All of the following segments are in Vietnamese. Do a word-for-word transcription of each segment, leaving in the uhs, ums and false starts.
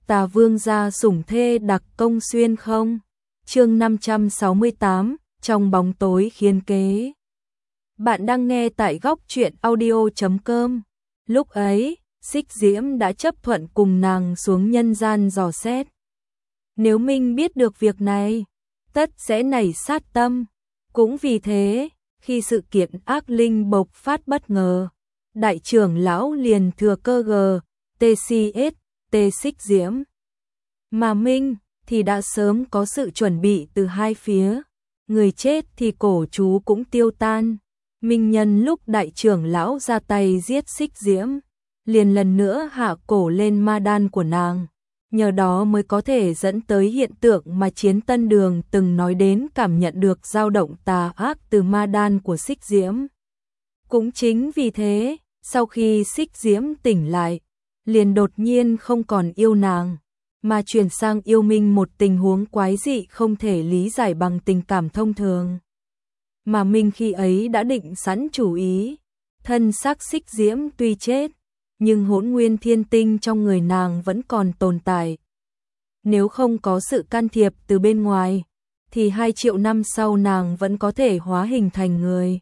Tà vương gia sủng thê đặc công xuyên không? Chương năm trăm sáu mươi tám, trong bóng tối khiến kế. Bạn đang nghe tại góc truyện audio chấm com. Lúc ấy, Xích Diễm đã chấp thuận cùng nàng xuống nhân gian dò xét. Nếu Minh biết được việc này, tất sẽ nảy sát tâm. Cũng vì thế, khi sự kiện ác linh bộc phát bất ngờ, đại trưởng lão liền thừa cơ g, tê xê ét, tê Xích Diễm. Mà Minh thì đã sớm có sự chuẩn bị từ hai phía. Người chết thì cổ chú cũng tiêu tan. Minh nhân lúc đại trưởng lão ra tay giết Xích Diễm, liền lần nữa hạ cổ lên ma đan của nàng. Nhờ đó mới có thể dẫn tới hiện tượng mà Chiến Tân Đường từng nói đến, cảm nhận được dao động tà ác từ ma đan của Xích Diễm. Cũng chính vì thế, sau khi Xích Diễm tỉnh lại, liền đột nhiên không còn yêu nàng, mà chuyển sang yêu Minh, một tình huống quái dị không thể lý giải bằng tình cảm thông thường. Mà Minh khi ấy đã định sẵn chủ ý, thân xác Xích Diễm tuy chết, nhưng hỗn nguyên thiên tinh trong người nàng vẫn còn tồn tại. Nếu không có sự can thiệp từ bên ngoài, thì hai triệu năm sau nàng vẫn có thể hóa hình thành người.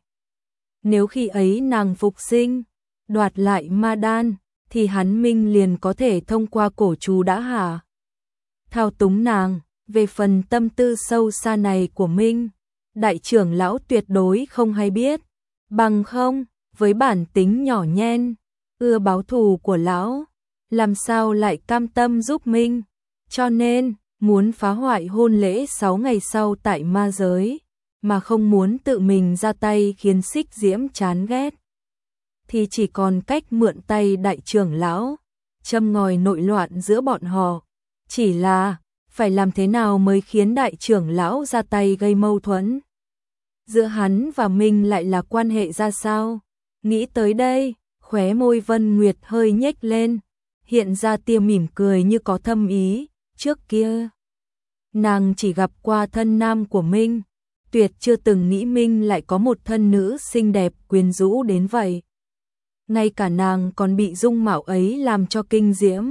Nếu khi ấy nàng phục sinh, đoạt lại ma đan, thì hắn Minh liền có thể thông qua cổ chú đã hạ thao túng nàng. Về phần tâm tư sâu xa này của Minh, đại trưởng lão tuyệt đối không hay biết. Bằng không, với bản tính nhỏ nhen, ưa báo thù của lão, làm sao lại cam tâm giúp Minh. Cho nên, muốn phá hoại hôn lễ sáu ngày sau tại ma giới, mà không muốn tự mình ra tay khiến Xích Diễm chán ghét, thì chỉ còn cách mượn tay đại trưởng lão, châm ngòi nội loạn giữa bọn họ. Chỉ là, phải làm thế nào mới khiến đại trưởng lão ra tay gây mâu thuẫn? Giữa hắn và Minh lại là quan hệ ra sao? Nghĩ tới đây, khóe môi Vân Nguyệt hơi nhếch lên, hiện ra tia mỉm cười như có thâm ý. Trước kia, nàng chỉ gặp qua thân nam của Minh, tuyệt chưa từng nghĩ Minh lại có một thân nữ xinh đẹp quyến rũ đến vậy. Ngay cả nàng còn bị dung mạo ấy làm cho kinh diễm.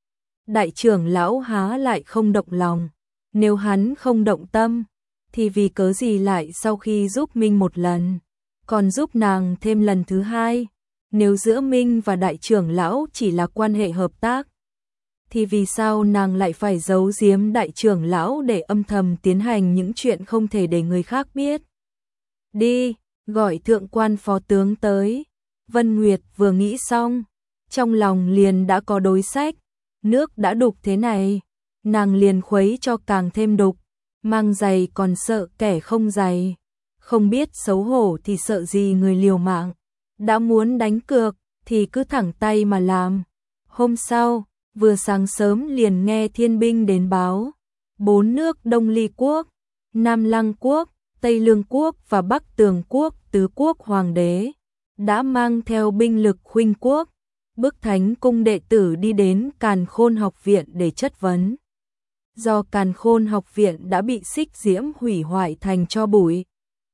Đại trưởng lão há lại không động lòng? Nếu hắn không động tâm, thì vì cớ gì lại sau khi giúp Minh một lần, còn giúp nàng thêm lần thứ hai? Nếu giữa Minh và đại trưởng lão chỉ là quan hệ hợp tác, thì vì sao nàng lại phải giấu giếm đại trưởng lão để âm thầm tiến hành những chuyện không thể để người khác biết? Đi, gọi thượng quan phó tướng tới. Vân Nguyệt vừa nghĩ xong, trong lòng liền đã có đối sách. Nước đã đục thế này, nàng liền khuấy cho càng thêm đục. Mang giày còn sợ kẻ không giày, không biết xấu hổ thì sợ gì người liều mạng. Đã muốn đánh cược thì cứ thẳng tay mà làm. Hôm sau, vừa sáng sớm liền nghe thiên binh đến báo, bốn nước Đông Ly Quốc, Nam Lăng Quốc, Tây Lương Quốc và Bắc Tường Quốc, tứ quốc hoàng đế đã mang theo binh lực khuynh quốc, bức Thánh cung đệ tử đi đến Càn Khôn học viện để chất vấn. Do Càn Khôn học viện đã bị Xích Diễm hủy hoại thành tro bụi,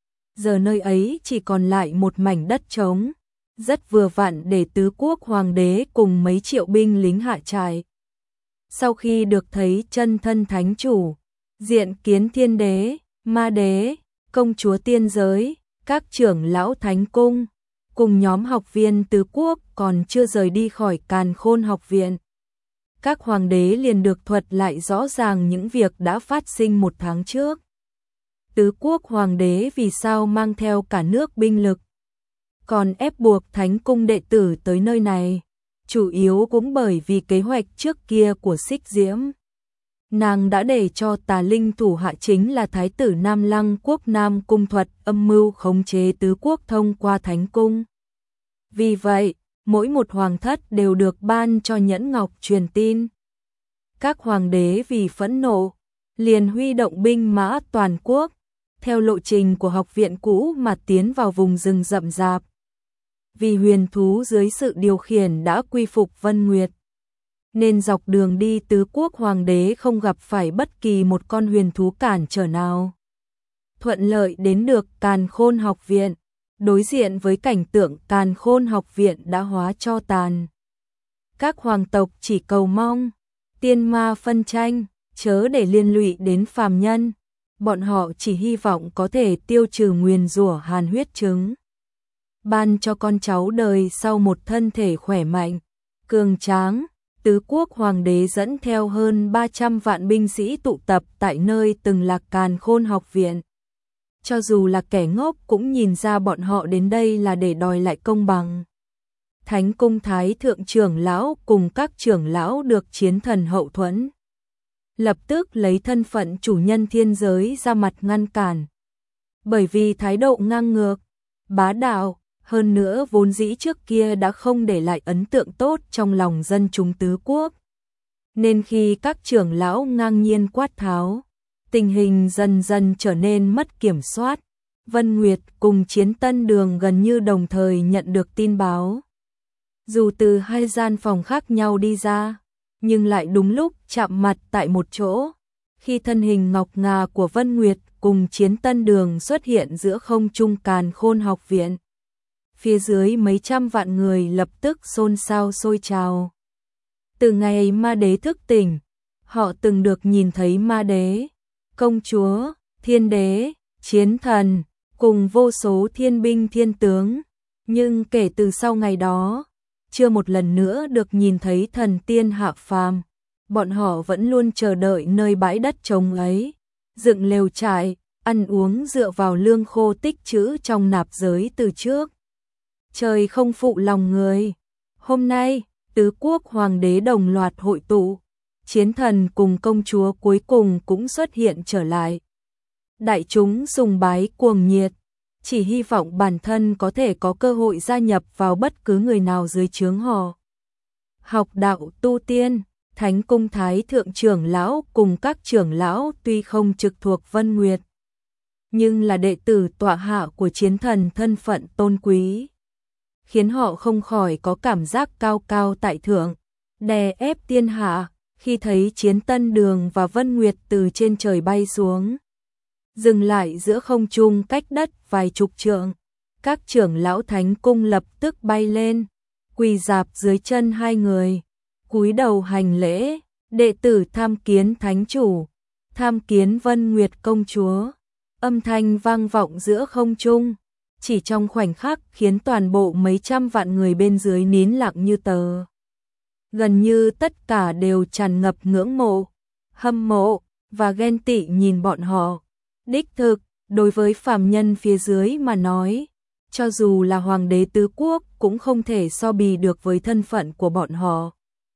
giờ nơi ấy chỉ còn lại một mảnh đất trống, rất vừa vặn để tứ quốc hoàng đế cùng mấy triệu binh lính hạ trại. Sau khi được thấy chân thân thánh chủ, diện kiến thiên đế, ma đế, công chúa tiên giới, các trưởng lão thánh cung, cùng nhóm học viên tứ quốc còn chưa rời đi khỏi Càn Khôn học viện, các hoàng đế liền được thuật lại rõ ràng những việc đã phát sinh một tháng trước. Tứ quốc hoàng đế vì sao mang theo cả nước binh lực, còn ép buộc thánh cung đệ tử tới nơi này, chủ yếu cũng bởi vì kế hoạch trước kia của Xích Diễm. Nàng đã để cho tà linh thủ hạ chính là thái tử Nam Lăng Quốc Nam Cung Thuật âm mưu khống chế tứ quốc thông qua thánh cung. Vì vậy, mỗi một hoàng thất đều được ban cho nhẫn ngọc truyền tin. Các hoàng đế vì phẫn nộ, liền huy động binh mã toàn quốc, theo lộ trình của học viện cũ mà tiến vào vùng rừng rậm rạp. Vì huyền thú dưới sự điều khiển đã quy phục Vân Nguyệt, nên dọc đường đi tứ quốc hoàng đế không gặp phải bất kỳ một con huyền thú cản trở nào. Thuận lợi đến được Càn Khôn học viện, đối diện với cảnh tượng Càn Khôn học viện đã hóa tro tàn. Các hoàng tộc chỉ cầu mong tiên ma phân tranh, chớ để liên lụy đến phàm nhân. Bọn họ chỉ hy vọng có thể tiêu trừ nguyền rủa hàn huyết chứng, ban cho con cháu đời sau một thân thể khỏe mạnh, cường tráng. Tứ quốc hoàng đế dẫn theo hơn ba trăm vạn binh sĩ tụ tập tại nơi từng là Càn Khôn học viện. Cho dù là kẻ ngốc cũng nhìn ra bọn họ đến đây là để đòi lại công bằng. Thánh cung thái thượng trưởng lão cùng các trưởng lão được chiến thần hậu thuẫn, lập tức lấy thân phận chủ nhân thiên giới ra mặt ngăn cản. Bởi vì thái độ ngang ngược, bá đạo, hơn nữa vốn dĩ trước kia đã không để lại ấn tượng tốt trong lòng dân chúng tứ quốc. Nên khi các trưởng lão ngang nhiên quát tháo, tình hình dần dần trở nên mất kiểm soát. Vân Nguyệt cùng Chiến Tân Đường gần như đồng thời nhận được tin báo. Dù từ hai gian phòng khác nhau đi ra, nhưng lại đúng lúc chạm mặt tại một chỗ. Khi thân hình ngọc ngà của Vân Nguyệt cùng Chiến Tân Đường xuất hiện giữa không trung Càn Khôn học viện, phía dưới mấy trăm vạn người lập tức xôn xao sôi trào. Từ ngày ma đế thức tỉnh, họ từng được nhìn thấy ma đế, công chúa, thiên đế, chiến thần, cùng vô số thiên binh thiên tướng. Nhưng kể từ sau ngày đó, chưa một lần nữa được nhìn thấy thần tiên hạ phàm. Bọn họ vẫn luôn chờ đợi nơi bãi đất trống ấy, dựng lều trại, ăn uống dựa vào lương khô tích trữ trong nạp giới từ trước. Trời không phụ lòng người. Hôm nay, tứ quốc hoàng đế đồng loạt hội tụ, chiến thần cùng công chúa cuối cùng cũng xuất hiện trở lại. Đại chúng sùng bái cuồng nhiệt, chỉ hy vọng bản thân có thể có cơ hội gia nhập vào bất cứ người nào dưới trướng họ. Học đạo tu tiên, Thánh cung thái thượng trưởng lão cùng các trưởng lão tuy không trực thuộc Vân Nguyệt, nhưng là đệ tử tọa hạ của chiến thần thân phận tôn quý, khiến họ không khỏi có cảm giác cao cao tại thượng, đè ép thiên hạ. Khi thấy Chiến Tân Đường và Vân Nguyệt từ trên trời bay xuống, dừng lại giữa không trung cách đất vài chục trượng, các trưởng lão thánh cung lập tức bay lên, quỳ rạp dưới chân hai người, cúi đầu hành lễ. Đệ tử tham kiến thánh chủ, tham kiến Vân Nguyệt công chúa. Âm thanh vang vọng giữa không trung, chỉ trong khoảnh khắc khiến toàn bộ mấy trăm vạn người bên dưới nín lặng như tờ. Gần như tất cả đều tràn ngập ngưỡng mộ, hâm mộ và ghen tị nhìn bọn họ. Đích thực, đối với phàm nhân phía dưới mà nói, cho dù là hoàng đế tứ quốc cũng không thể so bì được với thân phận của bọn họ.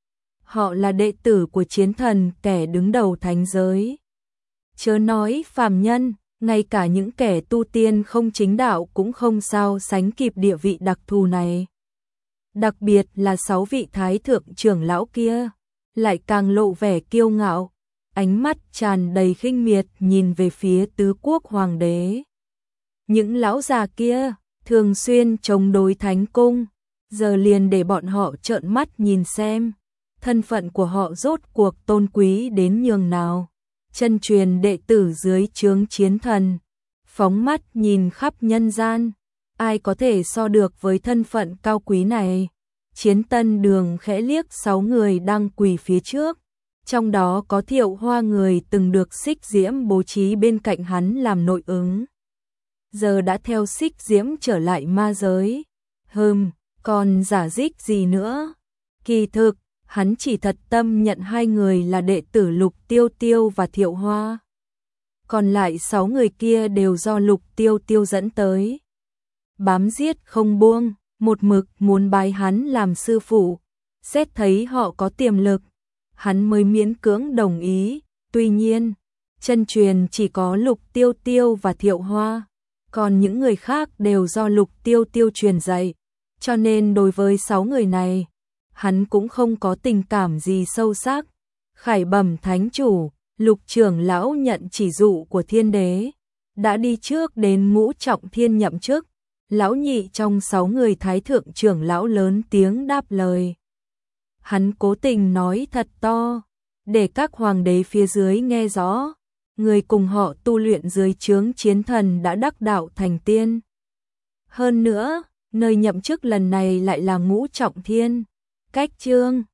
Họ là đệ tử của chiến thần, kẻ đứng đầu thánh giới. Chớ nói phàm nhân, ngay cả những kẻ tu tiên không chính đạo cũng không sao sánh kịp địa vị đặc thù này. Đặc biệt là sáu vị thái thượng trưởng lão kia, lại càng lộ vẻ kiêu ngạo, ánh mắt tràn đầy khinh miệt nhìn về phía tứ quốc hoàng đế. Những lão già kia, thường xuyên chống đối thánh cung, giờ liền để bọn họ trợn mắt nhìn xem, thân phận của họ rốt cuộc tôn quý đến nhường nào. Chân truyền đệ tử dưới trướng chiến thần, phóng mắt nhìn khắp nhân gian, ai có thể so được với thân phận cao quý này. Chiến Tân Đường khẽ liếc sáu người đang quỳ phía trước, trong đó có Thiệu Hoa, người từng được Xích Diễm bố trí bên cạnh hắn làm nội ứng, giờ đã theo Xích Diễm trở lại ma giới. Hừm, còn giả dích gì nữa? Kỳ thực, hắn chỉ thật tâm nhận hai người là đệ tử Lục Tiêu Tiêu và Thiệu Hoa. Còn lại sáu người kia đều do Lục Tiêu Tiêu dẫn tới. Bám giết không buông, một mực muốn bái hắn làm sư phụ. Xét thấy họ có tiềm lực, hắn mới miễn cưỡng đồng ý. Tuy nhiên, chân truyền chỉ có Lục Tiêu Tiêu và Thiệu Hoa, còn những người khác đều do Lục Tiêu Tiêu truyền dạy. Cho nên đối với sáu người này, hắn cũng không có tình cảm gì sâu sắc. Khải bẩm thánh chủ, Lục trưởng lão nhận chỉ dụ của thiên đế, đã đi trước đến Ngũ Trọng Thiên nhậm chức. Lão nhị trong sáu người thái thượng trưởng lão lớn tiếng đáp lời. Hắn cố tình nói thật to, để các hoàng đế phía dưới nghe rõ, người cùng họ tu luyện dưới trướng chiến thần đã đắc đạo thành tiên. Hơn nữa, nơi nhậm chức lần này lại là Ngũ Trọng Thiên. Cách chương